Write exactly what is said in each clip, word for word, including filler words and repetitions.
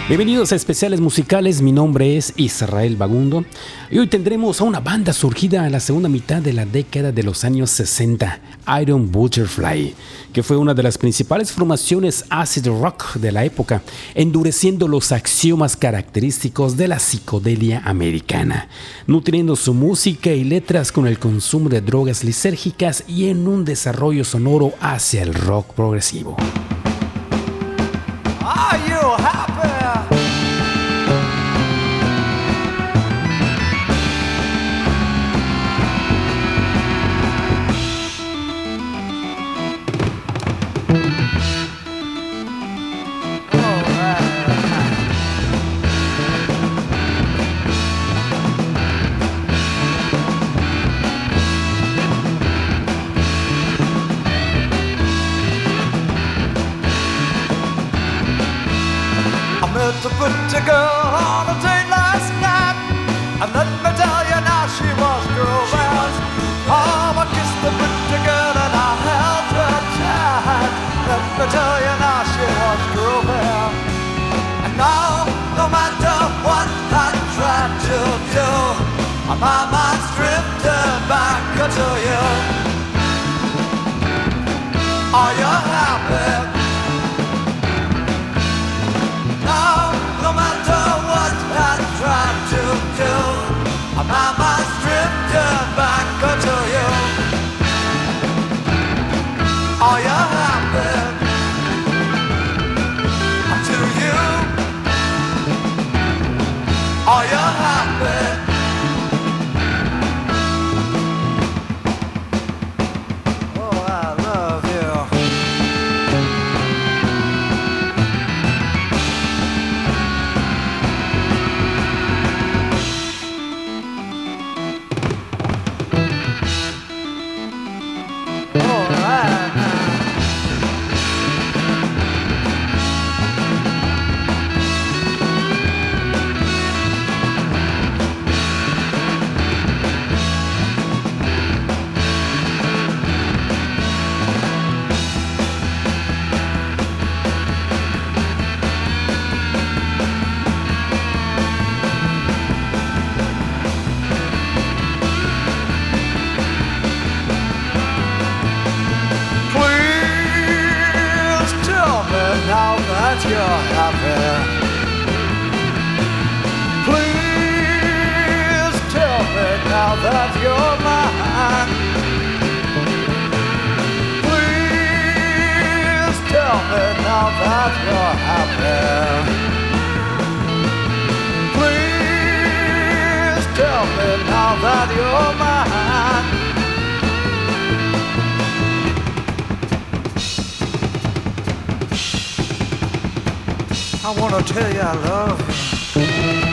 Bienvenidos a Especiales Musicales, mi nombre es Israel Bagundo y hoy tendremos a una banda surgida en la segunda mitad de la década de los años sesenta, Iron Butterfly, que fue una de las principales formaciones acid rock de la época, endureciendo los axiomas característicos de la psicodelia americana, nutriendo su música y letras con el consumo de drogas lisérgicas y en un desarrollo sonoro hacia el rock progresivo. Are you happy? To put a girl on a date last night, and let me tell you now she was grooving. Oh, I kissed the pretty girl and I held her tight. Let me tell you now she was grooving. And now, no matter what I try to do, my mind's drifting back to you. Are you happy? No matter what I try to do, my mind's drifting back to you. Are you happy? To you. Are you happy? Oh, I love you. You're happy. Please tell me now that you're mine. Please tell me now that you're happy. Please tell me now that you're mine. I wanna tell you I love you.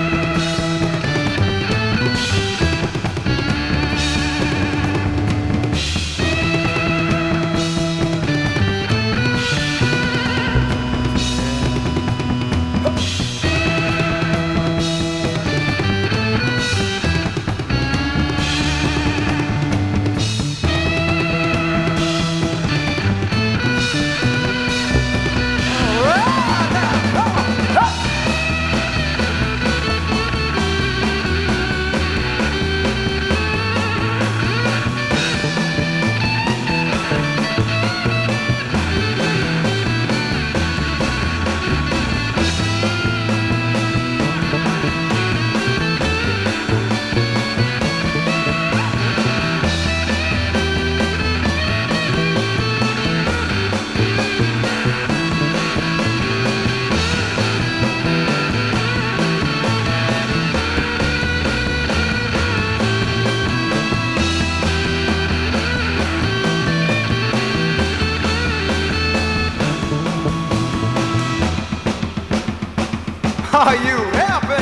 Are you happy?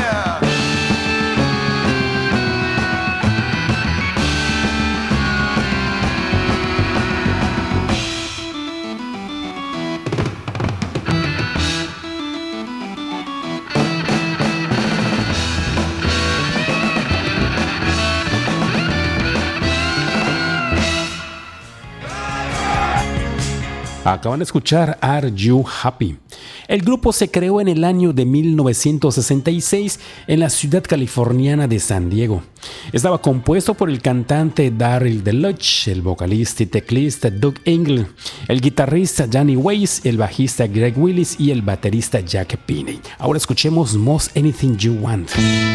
Acaban de escuchar Are You Happy? El grupo se creó en el año de mil novecientos sesenta y seis en la ciudad californiana de San Diego. Estaba compuesto por el cantante Daryl DeLuch, el vocalista y teclista Doug Engle, el guitarrista Danny Weiss, el bajista Greg Willis y el baterista Jack Pinney. Ahora escuchemos Most Anything You Want.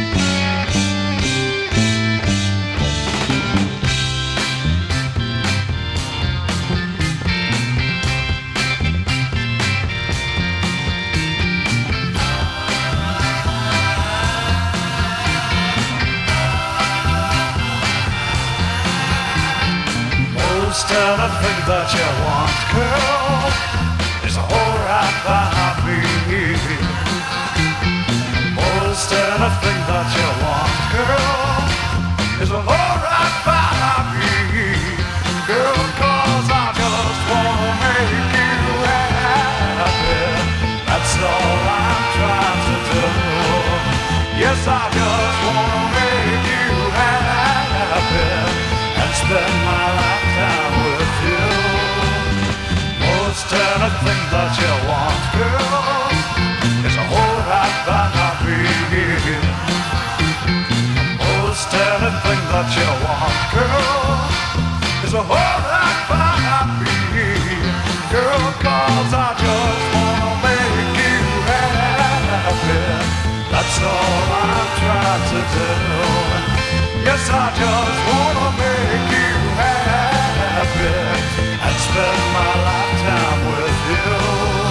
Anything that you want, girl, is alright by me. Most anything that you want, girl, is alright by me. Girl, cause I just wanna make you happy. That's all I'm trying to do. Yes, I just wanna make you happy and spend my lifetime with you. Most anything that you want, girl, is alright by me. Most anything that you want, girl, is alright by me. Girl, cause I just wanna make you happy. That's all I'm trying to do. Yes, I just wanna make you happy and spend my lifetime with you.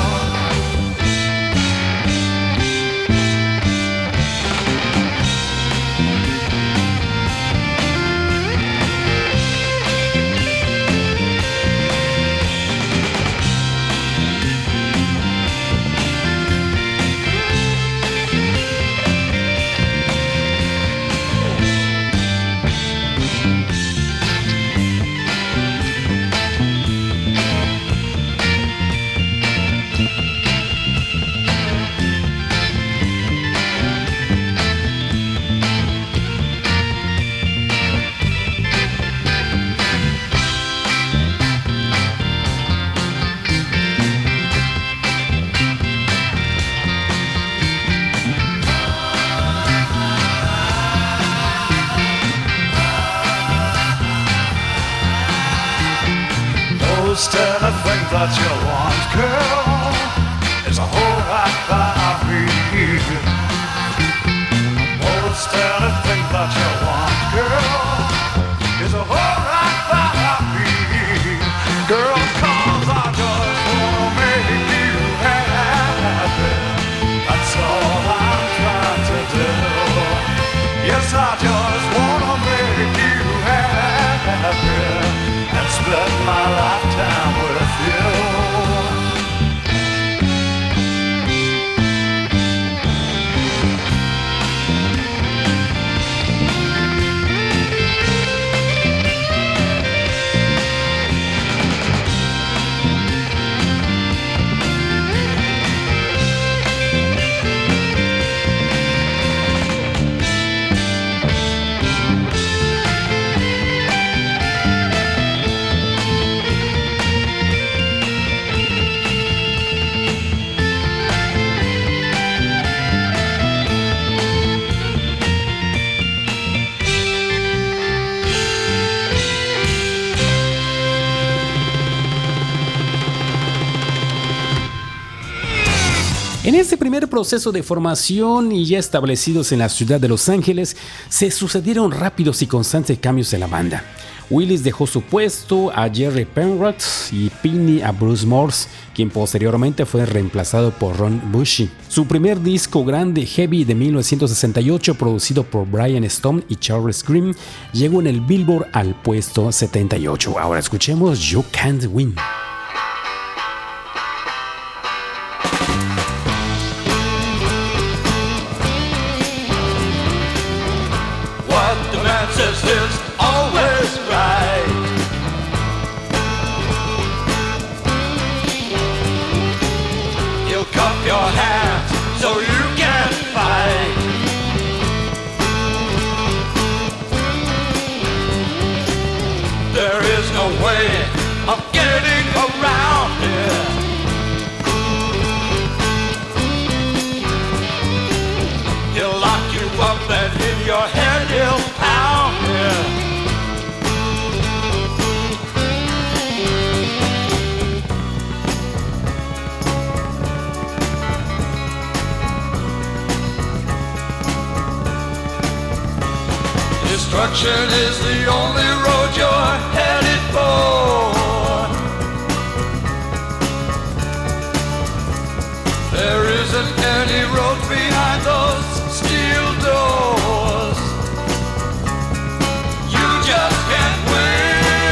Most anything that you want, girl, is alright by me. Most anything that you want, girl, is alright by me. Girl, cause I just wanna make you happy. That's all I'm trying to do. Yes, I just wanna make you happy and spend my lifetime with you. En este primer proceso de formación y ya establecidos en la ciudad de Los Ángeles, se sucedieron rápidos y constantes cambios en la banda. Willis dejó su puesto a Jerry Penrod y Pinney a Bruce Morse, quien posteriormente fue reemplazado por Ron Bushy. Su primer disco grande, Heavy, de mil novecientos sesenta y ocho, producido por Brian Stone y Charles Grimm, llegó en el Billboard al puesto setenta y ocho. Ahora escuchemos You Can't Win. Is always right. He'll cuff your hands so you can fight. There is no way of getting away. Destruction is the only road you're headed for. There isn't any road behind those steel doors. You just can't win.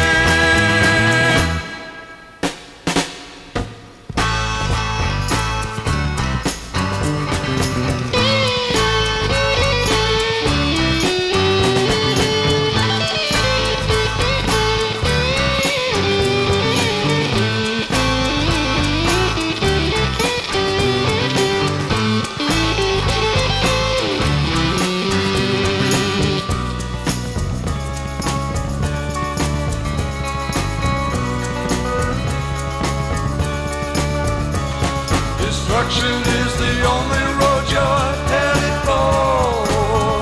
Destruction is the only road you're headed for.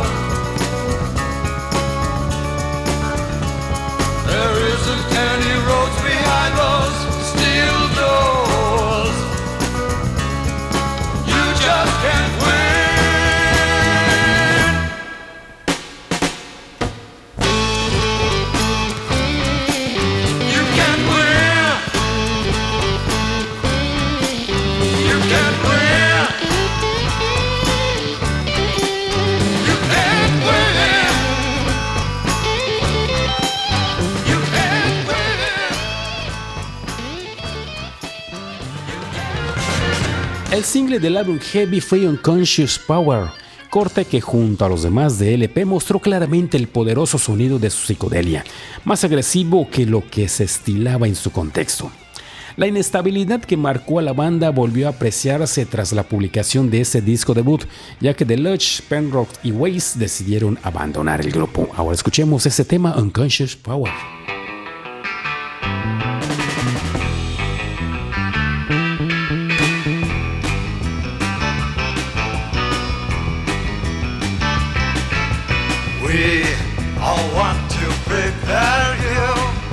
There isn't any roads behind those steel doors. You just can't win. You can't win. You can't win. You can't win. You can't win. El single del álbum Heavy fue Unconscious Power, corte que junto a los demás de L P mostró claramente el poderoso sonido de su psicodelia, más agresivo que lo que se estilaba en su contexto. La inestabilidad que marcó a la banda volvió a apreciarse tras la publicación de ese disco debut, ya que Deluxe, Penrod y Weiss decidieron abandonar el grupo. Ahora escuchemos ese tema, Unconscious Power. We all want to prepare you.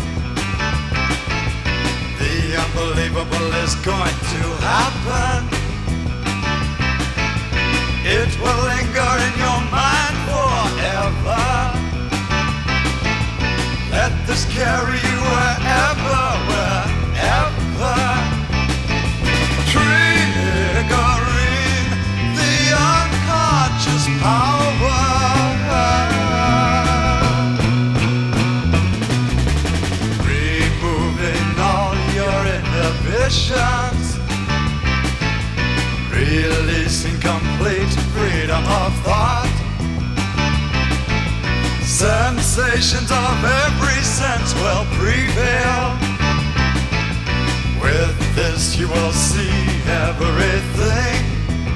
The unbelievable is going to happen. It will linger in your mind forever. Let this carry you wherever, wherever. Triggering the unconscious power. Removing all your inhibitions. Releasing complete freedom of thought. Sensations of every sense will prevail. With this you will see everything.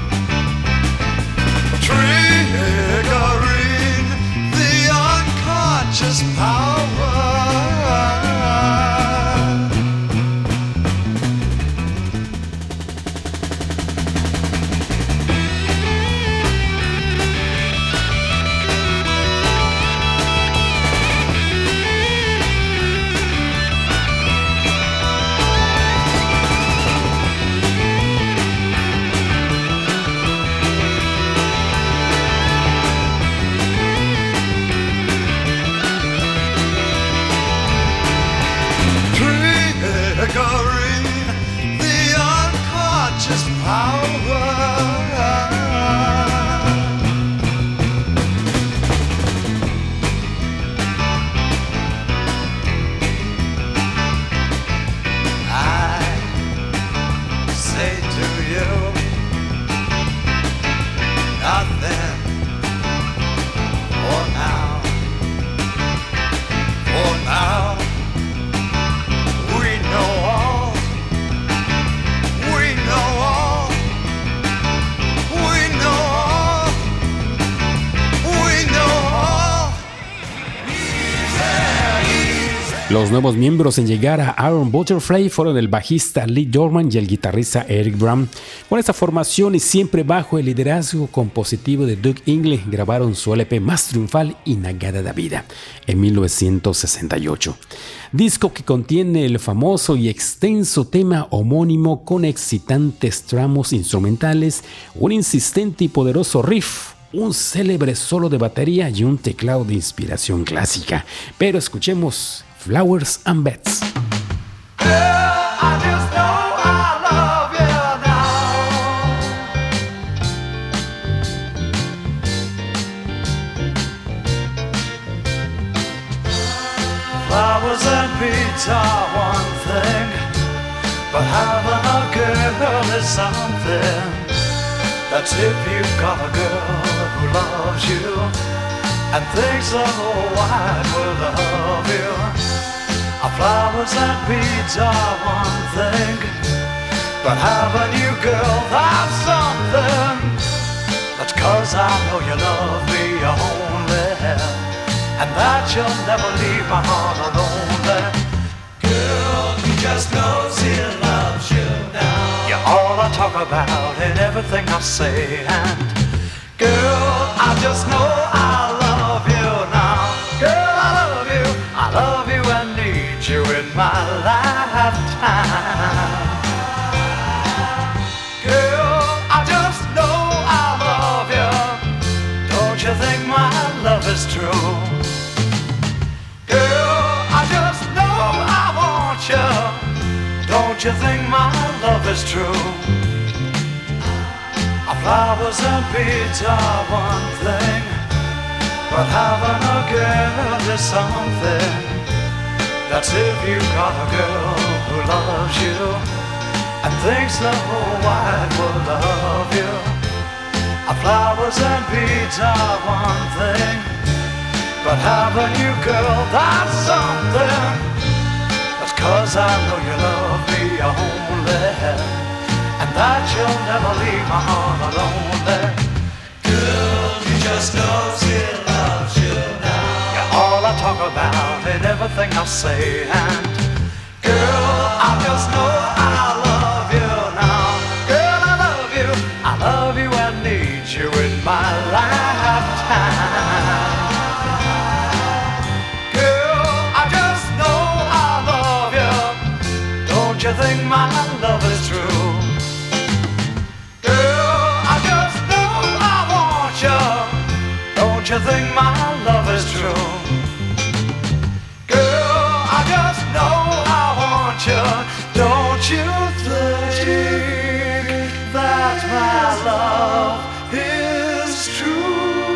Triggering the unconscious power. Los nuevos miembros en llegar a Iron Butterfly fueron el bajista Lee Dorman y el guitarrista Eric Brown. Con esta formación y siempre bajo el liderazgo compositivo de Doug Ingley, grabaron su L P más triunfal, Inagada da Vida, en mil novecientos sesenta y ocho. Disco que contiene el famoso y extenso tema homónimo con excitantes tramos instrumentales, un insistente y poderoso riff, un célebre solo de batería y un teclado de inspiración clásica. Pero escuchemos Flowers and Beds. Flowers and beads are one thing, but having a girl is something. That's if you've got a girl who loves you and thinks the whole wide world of you. Our flowers and beads are one thing, but having you, girl, that's something. That's 'cause I know you love me only, and that you'll never leave my heart lonely. Girl, he just knows he loves you now. You're all I talk about in everything I say. And girl, I just know I love you now. Girl, I love you, I love you and need you in my lifetime. Girl, I just know I love you. Don't you think my love is true? Don't you think my love is true? Our flowers and beads are one thing, but having a girl is something. That's if you got a girl who loves you and thinks the whole wide world of you. Our flowers and beads are one thing, but having you, girl, that's something. 'Cause I know you love me only, and that you'll never leave my heart lonely. Girl, he just knows he loves you now. You're all I talk about in everything I say. And girl, I just know I love you now. Girl, I love you, I love you and need you in my lifetime. Don't you think my love is true? Girl, I just know I want you. Don't you think my love is true? Girl, I just know I want you. Don't you think that my love is true?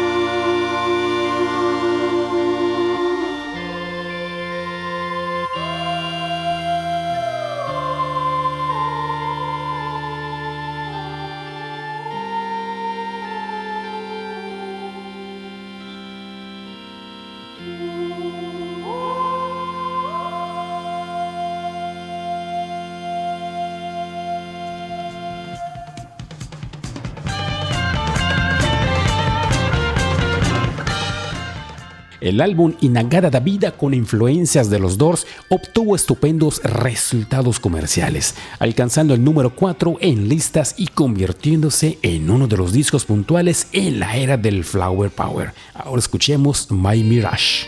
El álbum Inagada da Vida, con influencias de los Doors, obtuvo estupendos resultados comerciales, alcanzando el número cuatro en listas y convirtiéndose en uno de los discos puntuales en la era del Flower Power. Ahora escuchemos My Mirage.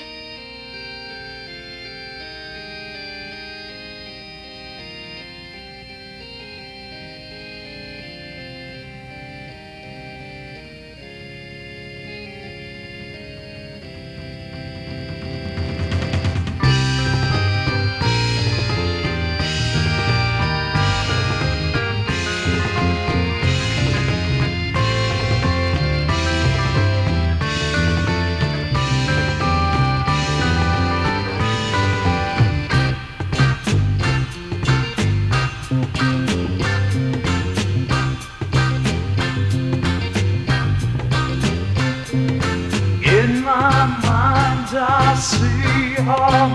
I see a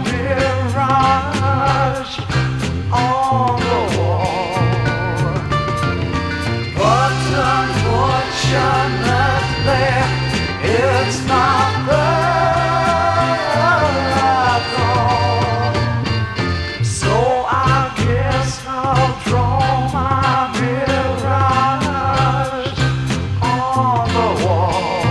mirage on the wall, but unfortunately it's not there at all. So I guess I'll draw my mirage on the wall.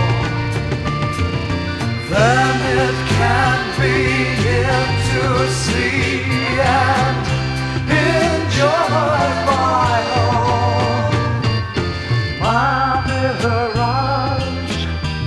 Then it can begin to see and enjoy my home. My mirage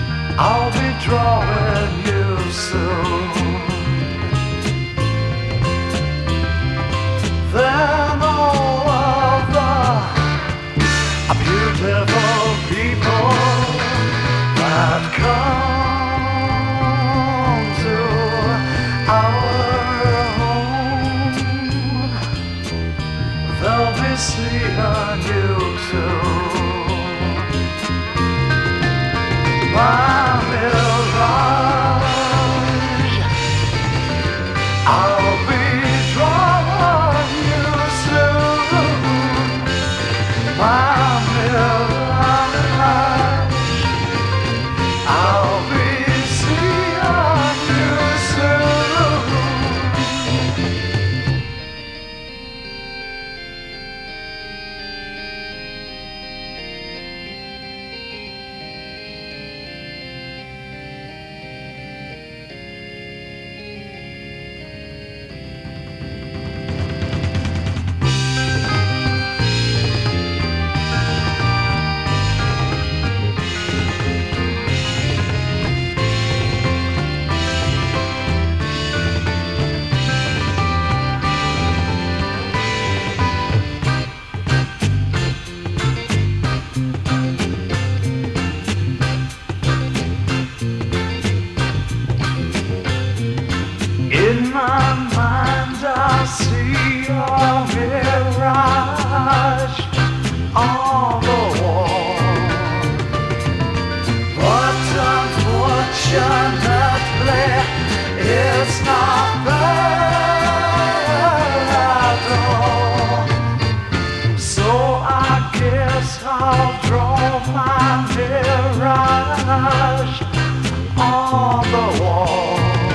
flash on the wall.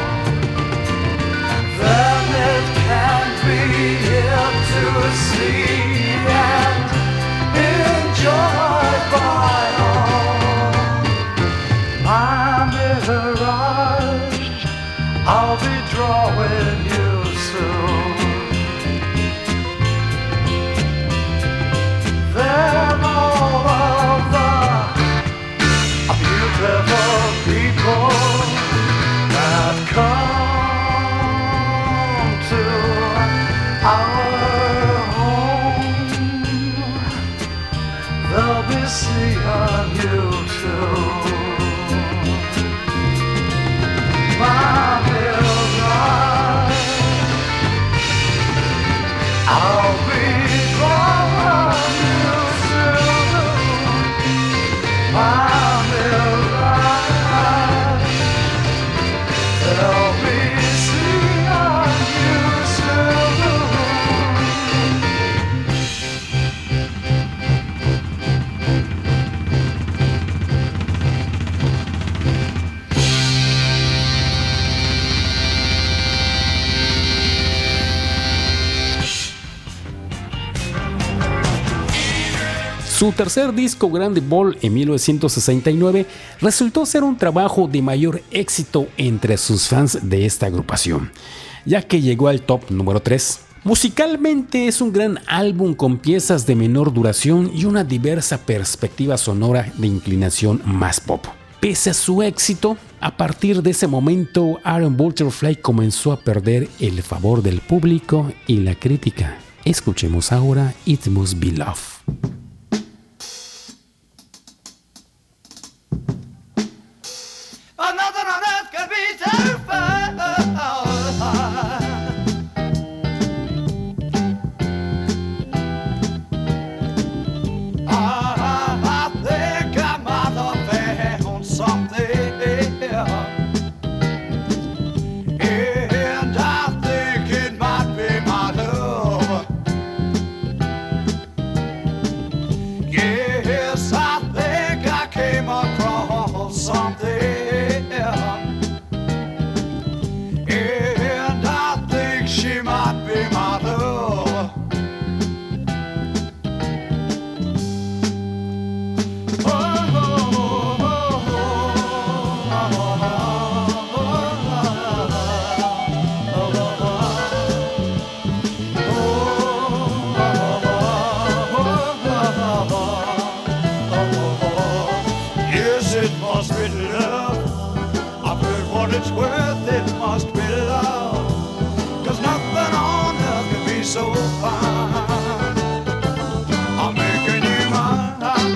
Then it can be here to see and enjoyed by all. I'm mirage, I'll be drawing you soon. Then all of the beautiful people that come to our home, they'll be seeing you too. My mirage, I'll be drawing you soon. My mirage, they'll be seeing you soon. Su tercer disco, Grande Ball, en mil novecientos sesenta y nueve, resultó ser un trabajo de mayor éxito entre sus fans de esta agrupación, ya que llegó al top número tres. Musicalmente es un gran álbum con piezas de menor duración y una diversa perspectiva sonora de inclinación más pop. Pese a su éxito, a partir de ese momento, Iron Butterfly comenzó a perder el favor del público y la crítica. Escuchemos ahora It Must Be Love. Nothing on earth could be so fine. I, I think I might have found something, and I think it might be my love. Yes, I think I came across something. She might be my love. Oh, oh, oh, oh, yes, it must be love. I've heard what it's worth. It must be love. Nothing on earth can be so fine. I'm making you mine.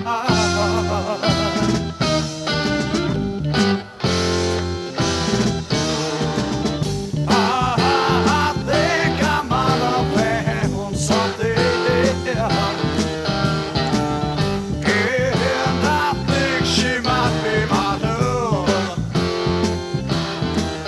I, I think I might have found something, and I think she might be my love.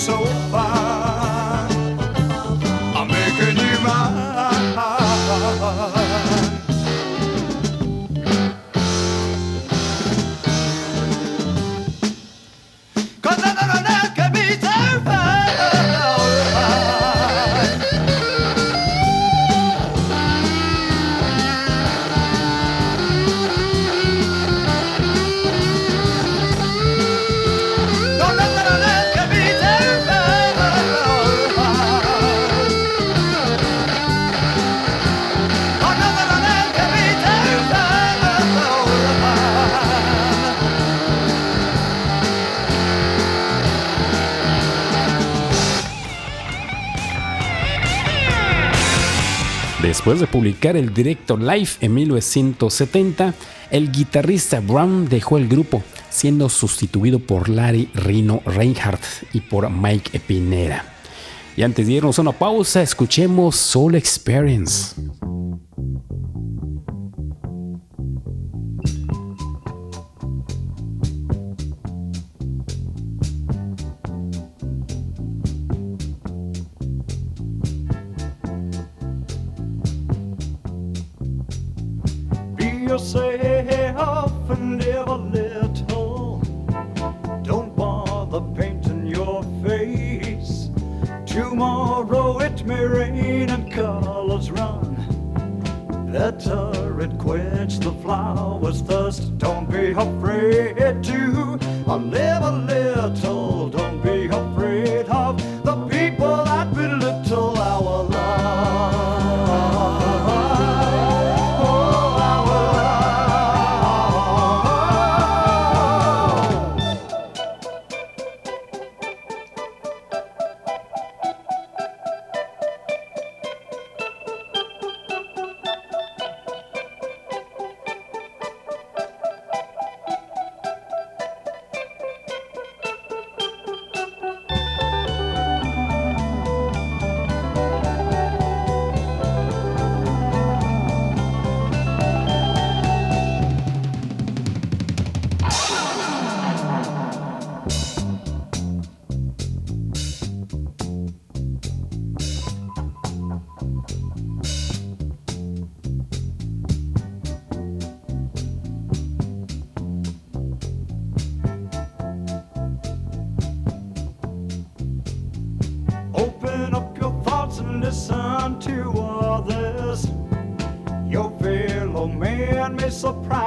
so fine. I'm making you mine. Cause nothing on earth can be so fine. No, nothing on earth can be so fine. Oh, nothing on earth can be so fine. Después de publicar el directo Live en mil novecientos setenta, el guitarrista Brown dejó el grupo, siendo sustituido por Larry Rino Reinhardt y por Mike Pinera. Y antes de irnos a una pausa, escuchemos Soul Experience. Be yourself and live a little. Don't bother painting your face. Tomorrow it may rain and colors run. Better it quench the flower's thirst. Don't be afraid to live a little. Don't be afraid of the people that belittle our love. Oh, our Open up your thoughts and listen to others. Your fellow man may surprise